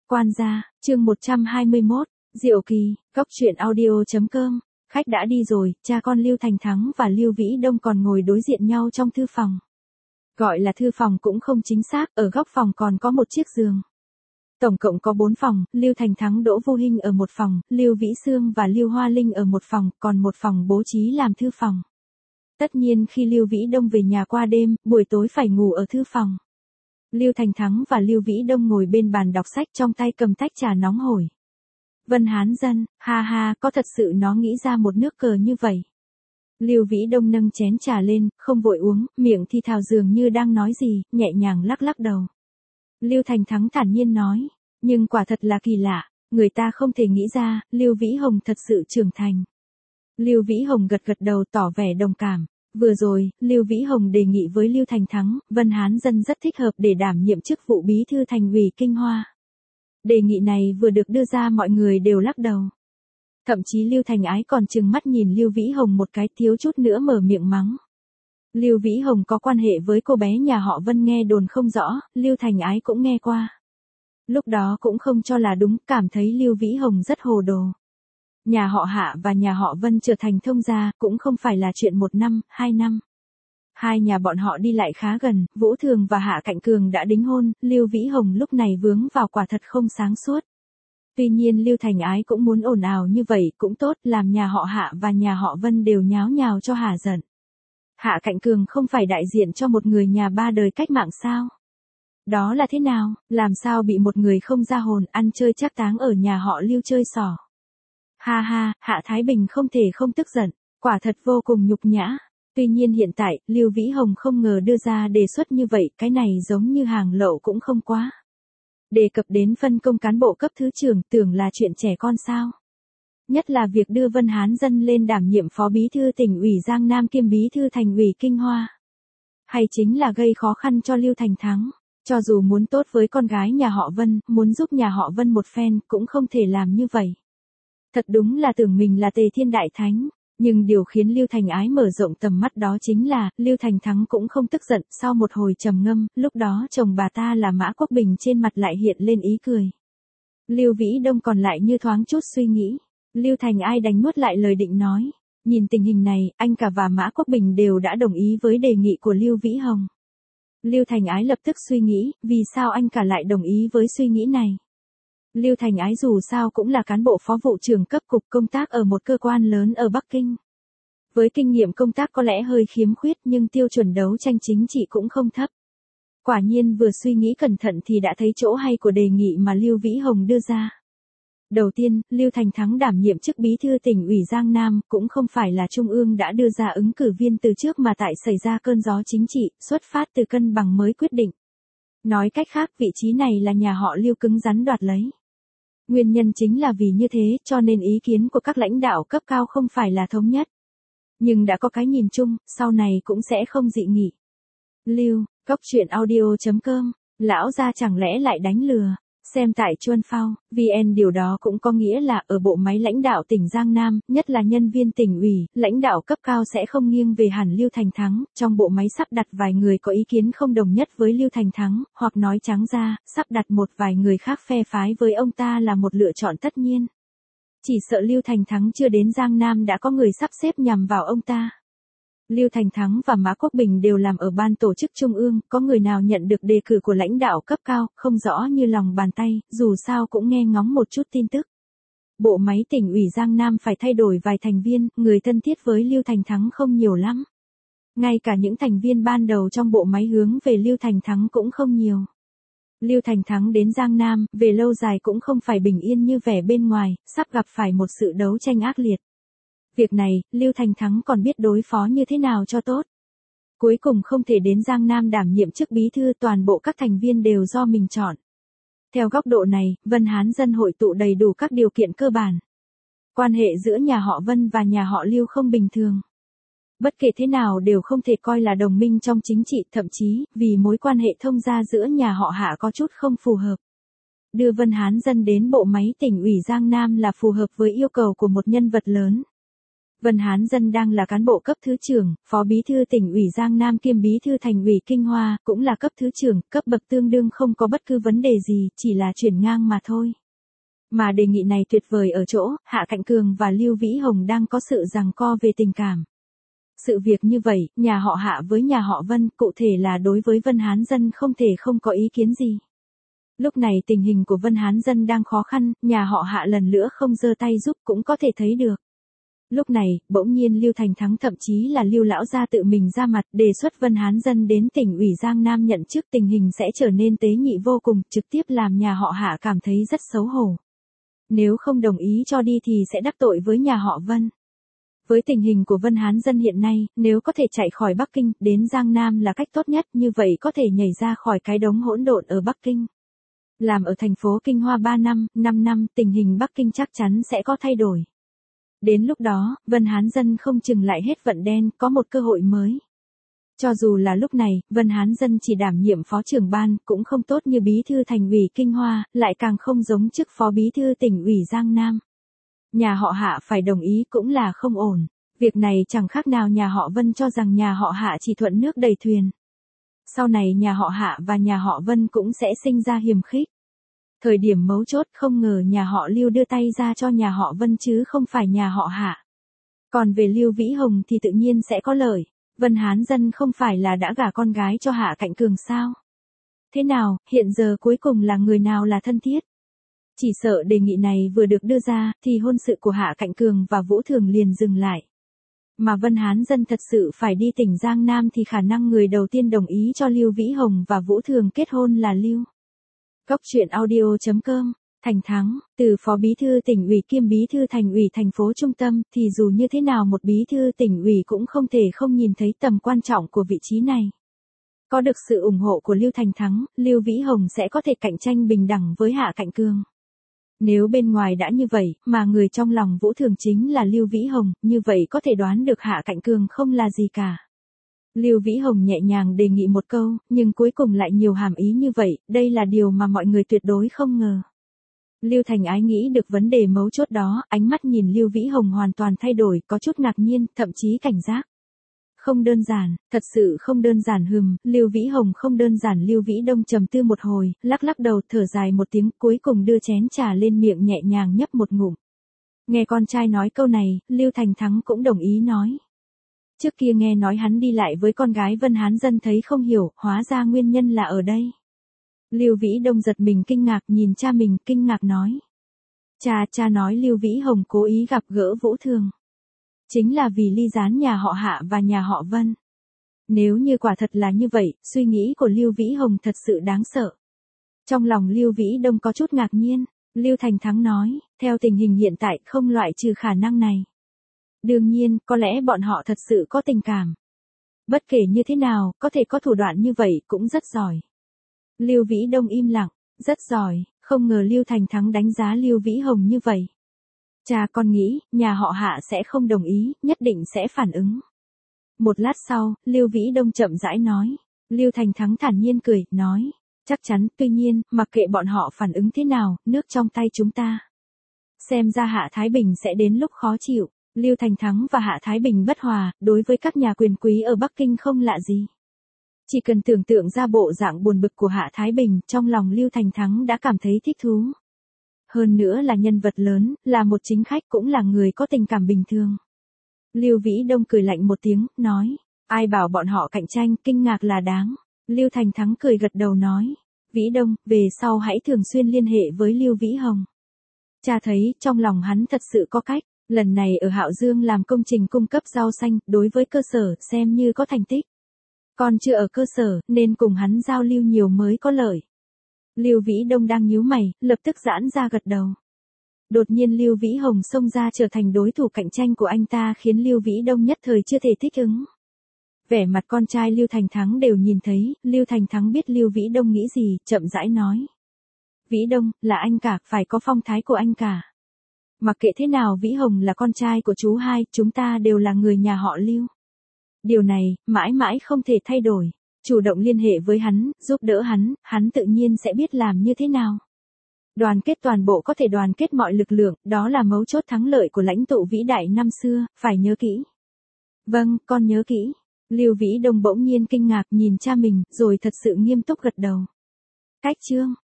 Quan gia, chương 121, Diệu Kỳ, Cốc truyện audio.com. Khách đã đi rồi, cha con Lưu Thành Thắng và Lưu Vĩ Đông còn ngồi đối diện nhau trong thư phòng. Gọi là thư phòng cũng không chính xác, ở góc phòng còn có một chiếc giường. Tổng cộng có 4 phòng, Lưu Thành Thắng Đỗ Vô Hinh ở một phòng, Lưu Vĩ Sương và Lưu Hoa Linh ở một phòng, còn một phòng bố trí làm thư phòng. Tất nhiên khi Lưu Vĩ Đông về nhà qua đêm, buổi tối phải ngủ ở thư phòng. Lưu Thành Thắng và Lưu Vĩ Đông ngồi bên bàn đọc sách, trong tay cầm tách trà nóng hổi. Vân Hán Dân, ha ha, có thật sự nó nghĩ ra một nước cờ như vậy. Lưu Vĩ Đông nâng chén trà lên, không vội uống, miệng thì thào dường như đang nói gì, nhẹ nhàng lắc lắc đầu. Lưu Thành Thắng thản nhiên nói, nhưng quả thật là kỳ lạ, người ta không thể nghĩ ra, Lưu Vĩ Hồng thật sự trưởng thành. Lưu Vĩ Hồng gật gật đầu tỏ vẻ đồng cảm. Vừa rồi, Lưu Vĩ Hồng đề nghị với Lưu Thành Thắng, Vân Hán Dân rất thích hợp để đảm nhiệm chức vụ bí thư thành ủy Kinh Hoa. Đề nghị này vừa được đưa ra mọi người đều lắc đầu. Thậm chí Lưu Thành Ái còn trừng mắt nhìn Lưu Vĩ Hồng một cái, thiếu chút nữa mở miệng mắng. Lưu Vĩ Hồng có quan hệ với cô bé nhà họ Vân nghe đồn không rõ, Lưu Thành Ái cũng nghe qua. Lúc đó cũng không cho là đúng, cảm thấy Lưu Vĩ Hồng rất hồ đồ. Nhà họ Hạ và nhà họ Vân trở thành thông gia, cũng không phải là chuyện 1 năm, 2 năm. Hai nhà bọn họ đi lại khá gần, Vũ Thường và Hạ Cạnh Cường đã đính hôn, Lưu Vĩ Hồng lúc này vướng vào quả thật không sáng suốt. Tuy nhiên Lưu Thành Ái cũng muốn ồn ào như vậy cũng tốt, làm nhà họ Hạ và nhà họ Vân đều nháo nhào cho hả giận. Hạ Cạnh Cường không phải đại diện cho một người nhà 3 đời cách mạng sao? Đó là thế nào, làm sao bị một người không ra hồn ăn chơi trác táng ở nhà họ Lưu chơi xỏ? Ha ha, Hạ Thái Bình không thể không tức giận, quả thật vô cùng nhục nhã. Tuy nhiên hiện tại, Lưu Vĩ Hồng không ngờ đưa ra đề xuất như vậy, cái này giống như hàng lậu cũng không quá. Đề cập đến phân công cán bộ cấp thứ trưởng, tưởng là chuyện trẻ con sao? Nhất là việc đưa Vân Hán Dân lên đảm nhiệm phó bí thư tỉnh ủy Giang Nam kiêm bí thư thành ủy Kinh Hoa. Hay chính là gây khó khăn cho Lưu Thành Thắng, cho dù muốn tốt với con gái nhà họ Vân, muốn giúp nhà họ Vân một phen, cũng không thể làm như vậy. Thật đúng là tưởng mình là Tề Thiên Đại Thánh, nhưng điều khiến Lưu Thành Ái mở rộng tầm mắt đó chính là, Lưu Thành Thắng cũng không tức giận, sau một hồi trầm ngâm, lúc đó chồng bà ta là Mã Quốc Bình trên mặt lại hiện lên ý cười. Lưu Vĩ Đông còn lại như thoáng chút suy nghĩ, Lưu Thành Ái đành nuốt lại lời định nói, nhìn tình hình này, anh cả và Mã Quốc Bình đều đã đồng ý với đề nghị của Lưu Vĩ Hồng. Lưu Thành Ái lập tức suy nghĩ, vì sao anh cả lại đồng ý với suy nghĩ này? Lưu Thành Ái dù sao cũng là cán bộ phó vụ trưởng cấp cục công tác ở một cơ quan lớn ở Bắc Kinh. Với kinh nghiệm công tác có lẽ hơi khiếm khuyết nhưng tiêu chuẩn đấu tranh chính trị cũng không thấp. Quả nhiên vừa suy nghĩ cẩn thận thì đã thấy chỗ hay của đề nghị mà Lưu Vĩ Hồng đưa ra. Đầu tiên, Lưu Thành Thắng đảm nhiệm chức bí thư tỉnh ủy Giang Nam cũng không phải là Trung ương đã đưa ra ứng cử viên từ trước mà tại xảy ra cơn gió chính trị, xuất phát từ cân bằng mới quyết định. Nói cách khác vị trí này là nhà họ Lưu cứng rắn đoạt lấy. Nguyên nhân chính là vì như thế cho nên ý kiến của các lãnh đạo cấp cao không phải là thống nhất. Nhưng đã có cái nhìn chung, sau này cũng sẽ không dị nghị. Lưu, Cốc truyện audio.com, lão gia chẳng lẽ lại đánh lừa, xem tại Chuân Phao, VN điều đó cũng có nghĩa là ở bộ máy lãnh đạo tỉnh Giang Nam, nhất là nhân viên tỉnh ủy, lãnh đạo cấp cao sẽ không nghiêng về hẳn Lưu Thành Thắng, trong bộ máy sắp đặt vài người có ý kiến không đồng nhất với Lưu Thành Thắng, hoặc nói trắng ra, sắp đặt một vài người khác phe phái với ông ta là một lựa chọn tất nhiên. Chỉ sợ Lưu Thành Thắng chưa đến Giang Nam đã có người sắp xếp nhằm vào ông ta. Lưu Thành Thắng và Mã Quốc Bình đều làm ở ban tổ chức trung ương, có người nào nhận được đề cử của lãnh đạo cấp cao, không rõ như lòng bàn tay, dù sao cũng nghe ngóng một chút tin tức. Bộ máy tỉnh ủy Giang Nam phải thay đổi vài thành viên, người thân thiết với Lưu Thành Thắng không nhiều lắm. Ngay cả những thành viên ban đầu trong bộ máy hướng về Lưu Thành Thắng cũng không nhiều. Lưu Thành Thắng đến Giang Nam, về lâu dài cũng không phải bình yên như vẻ bên ngoài, sắp gặp phải một sự đấu tranh ác liệt. Việc này, Lưu Thành Thắng còn biết đối phó như thế nào cho tốt. Cuối cùng không thể đến Giang Nam đảm nhiệm chức bí thư, toàn bộ các thành viên đều do mình chọn. Theo góc độ này, Vân Hán Dân hội tụ đầy đủ các điều kiện cơ bản. Quan hệ giữa nhà họ Vân và nhà họ Lưu không bình thường. Bất kể thế nào đều không thể coi là đồng minh trong chính trị, thậm chí, vì mối quan hệ thông gia giữa nhà họ Hạ có chút không phù hợp. Đưa Vân Hán Dân đến bộ máy tỉnh ủy Giang Nam là phù hợp với yêu cầu của một nhân vật lớn. Vân Hán Dân đang là cán bộ cấp thứ trưởng, phó bí thư tỉnh ủy Giang Nam kiêm bí thư thành ủy Kinh Hoa, cũng là cấp thứ trưởng, cấp bậc tương đương không có bất cứ vấn đề gì, chỉ là chuyển ngang mà thôi. Mà đề nghị này tuyệt vời ở chỗ, Hạ Cạnh Cường và Lưu Vĩ Hồng đang có sự giằng co về tình cảm. Sự việc như vậy, nhà họ Hạ với nhà họ Vân, cụ thể là đối với Vân Hán Dân không thể không có ý kiến gì. Lúc này tình hình của Vân Hán Dân đang khó khăn, nhà họ Hạ lần nữa không giơ tay giúp cũng có thể thấy được. Lúc này, bỗng nhiên Lưu Thành Thắng thậm chí là Lưu lão gia tự mình ra mặt đề xuất Vân Hán Dân đến tỉnh ủy Giang Nam nhận chức, tình hình sẽ trở nên tế nhị vô cùng, trực tiếp làm nhà họ Hạ cảm thấy rất xấu hổ. Nếu không đồng ý cho đi thì sẽ đắc tội với nhà họ Vân. Với tình hình của Vân Hán Dân hiện nay, nếu có thể chạy khỏi Bắc Kinh, đến Giang Nam là cách tốt nhất, như vậy có thể nhảy ra khỏi cái đống hỗn độn ở Bắc Kinh. Làm ở thành phố Kinh Hoa 3 năm, 5 năm, tình hình Bắc Kinh chắc chắn sẽ có thay đổi. Đến lúc đó, Vân Hán Dân không chừng lại hết vận đen, có một cơ hội mới. Cho dù là lúc này, Vân Hán Dân chỉ đảm nhiệm phó trưởng ban, cũng không tốt như bí thư thành ủy Kinh Hoa, lại càng không giống chức phó bí thư tỉnh ủy Giang Nam. Nhà họ Hạ phải đồng ý cũng là không ổn. Việc này chẳng khác nào nhà họ Vân cho rằng nhà họ Hạ chỉ thuận nước đẩy thuyền. Sau này nhà họ Hạ và nhà họ Vân cũng sẽ sinh ra hiềm khích. Thời điểm mấu chốt không ngờ nhà họ Lưu đưa tay ra cho nhà họ Vân chứ không phải nhà họ Hạ. Còn về Lưu Vĩ Hồng thì tự nhiên sẽ có lợi. Vân Hán Dân không phải là đã gả con gái cho Hạ Cạnh Cường sao? Thế nào, hiện giờ cuối cùng là người nào là thân thiết? Chỉ sợ đề nghị này vừa được đưa ra, thì hôn sự của Hạ Cạnh Cường và Vũ Thường liền dừng lại. Mà Vân Hán Dân thật sự phải đi tỉnh Giang Nam thì khả năng người đầu tiên đồng ý cho Lưu Vĩ Hồng và Vũ Thường kết hôn là Lưu. Cốc truyện audio.com, Thành Thắng, từ phó bí thư tỉnh ủy kiêm bí thư thành ủy thành phố trung tâm, thì dù như thế nào một bí thư tỉnh ủy cũng không thể không nhìn thấy tầm quan trọng của vị trí này. Có được sự ủng hộ của Lưu Thành Thắng, Lưu Vĩ Hồng sẽ có thể cạnh tranh bình đẳng với Hạ Cạnh Cường. Nếu bên ngoài đã như vậy, mà người trong lòng Vũ Thường chính là Lưu Vĩ Hồng, như vậy có thể đoán được Hạ Cạnh Cường không là gì cả. Lưu Vĩ Hồng nhẹ nhàng đề nghị một câu, nhưng cuối cùng lại nhiều hàm ý như vậy, đây là điều mà mọi người tuyệt đối không ngờ. Lưu Thành Ái nghĩ được vấn đề mấu chốt đó, ánh mắt nhìn Lưu Vĩ Hồng hoàn toàn thay đổi, có chút ngạc nhiên, thậm chí cảnh giác. Không đơn giản, thật sự không đơn giản Lưu Vĩ Hồng không đơn giản. Lưu Vĩ Đông trầm tư một hồi, lắc lắc đầu thở dài một tiếng, cuối cùng đưa chén trà lên miệng nhẹ nhàng nhấp một ngụm. Nghe con trai nói câu này, Lưu Thành Thắng cũng đồng ý nói. Trước kia nghe nói hắn đi lại với con gái Vân Hán Dân thấy không hiểu, hóa ra nguyên nhân là ở đây. Lưu Vĩ Đông giật mình kinh ngạc nhìn cha mình, kinh ngạc nói. Cha nói Lưu Vĩ Hồng cố ý gặp gỡ Vũ Thường. Chính là vì ly gián nhà họ Hạ và nhà họ Vân. Nếu như quả thật là như vậy, suy nghĩ của Lưu Vĩ Hồng thật sự đáng sợ. Trong lòng Lưu Vĩ Đông có chút ngạc nhiên, Lưu Thành Thắng nói, theo tình hình hiện tại không loại trừ khả năng này. Đương nhiên, có lẽ bọn họ thật sự có tình cảm. Bất kể như thế nào, có thể có thủ đoạn như vậy cũng rất giỏi. Lưu Vĩ Đông im lặng, rất giỏi, không ngờ Lưu Thành Thắng đánh giá Lưu Vĩ Hồng như vậy. Cha con nghĩ, nhà họ Hạ sẽ không đồng ý, nhất định sẽ phản ứng. Một lát sau, Lưu Vĩ Đông chậm rãi nói. Lưu Thành Thắng thản nhiên cười, nói. Chắc chắn, tuy nhiên, mặc kệ bọn họ phản ứng thế nào, nước trong tay chúng ta. Xem ra Hạ Thái Bình sẽ đến lúc khó chịu. Lưu Thành Thắng và Hạ Thái Bình bất hòa, đối với các nhà quyền quý ở Bắc Kinh không lạ gì. Chỉ cần tưởng tượng ra bộ dạng buồn bực của Hạ Thái Bình, trong lòng Lưu Thành Thắng đã cảm thấy thích thú. Hơn nữa là nhân vật lớn, là một chính khách cũng là người có tình cảm bình thường. Lưu Vĩ Đông cười lạnh một tiếng, nói. Ai bảo bọn họ cạnh tranh, kinh ngạc là đáng. Lưu Thành Thắng cười gật đầu nói. Vĩ Đông, về sau hãy thường xuyên liên hệ với Lưu Vĩ Hồng. Cha thấy, trong lòng hắn thật sự có cách. Lần này ở Hạo Dương làm công trình cung cấp rau xanh, đối với cơ sở, xem như có thành tích. Còn chưa ở cơ sở, nên cùng hắn giao lưu nhiều mới có lợi. Lưu Vĩ Đông đang nhíu mày, lập tức giãn ra gật đầu. Đột nhiên Lưu Vĩ Hồng xông ra trở thành đối thủ cạnh tranh của anh ta khiến Lưu Vĩ Đông nhất thời chưa thể thích ứng. Vẻ mặt con trai Lưu Thành Thắng đều nhìn thấy, Lưu Thành Thắng biết Lưu Vĩ Đông nghĩ gì, chậm rãi nói. Vĩ Đông, là anh cả, phải có phong thái của anh cả. Mặc kệ thế nào Vĩ Hồng là con trai của chú hai, chúng ta đều là người nhà họ Lưu. Điều này, mãi mãi không thể thay đổi. Chủ động liên hệ với hắn, giúp đỡ hắn tự nhiên sẽ biết làm như thế nào. Đoàn kết toàn bộ có thể đoàn kết mọi lực lượng, đó là mấu chốt thắng lợi của lãnh tụ vĩ đại năm xưa, phải nhớ kỹ. Vâng, con nhớ kỹ. Lưu Vĩ Đông bỗng nhiên kinh ngạc nhìn cha mình, rồi thật sự nghiêm túc gật đầu. Cách chương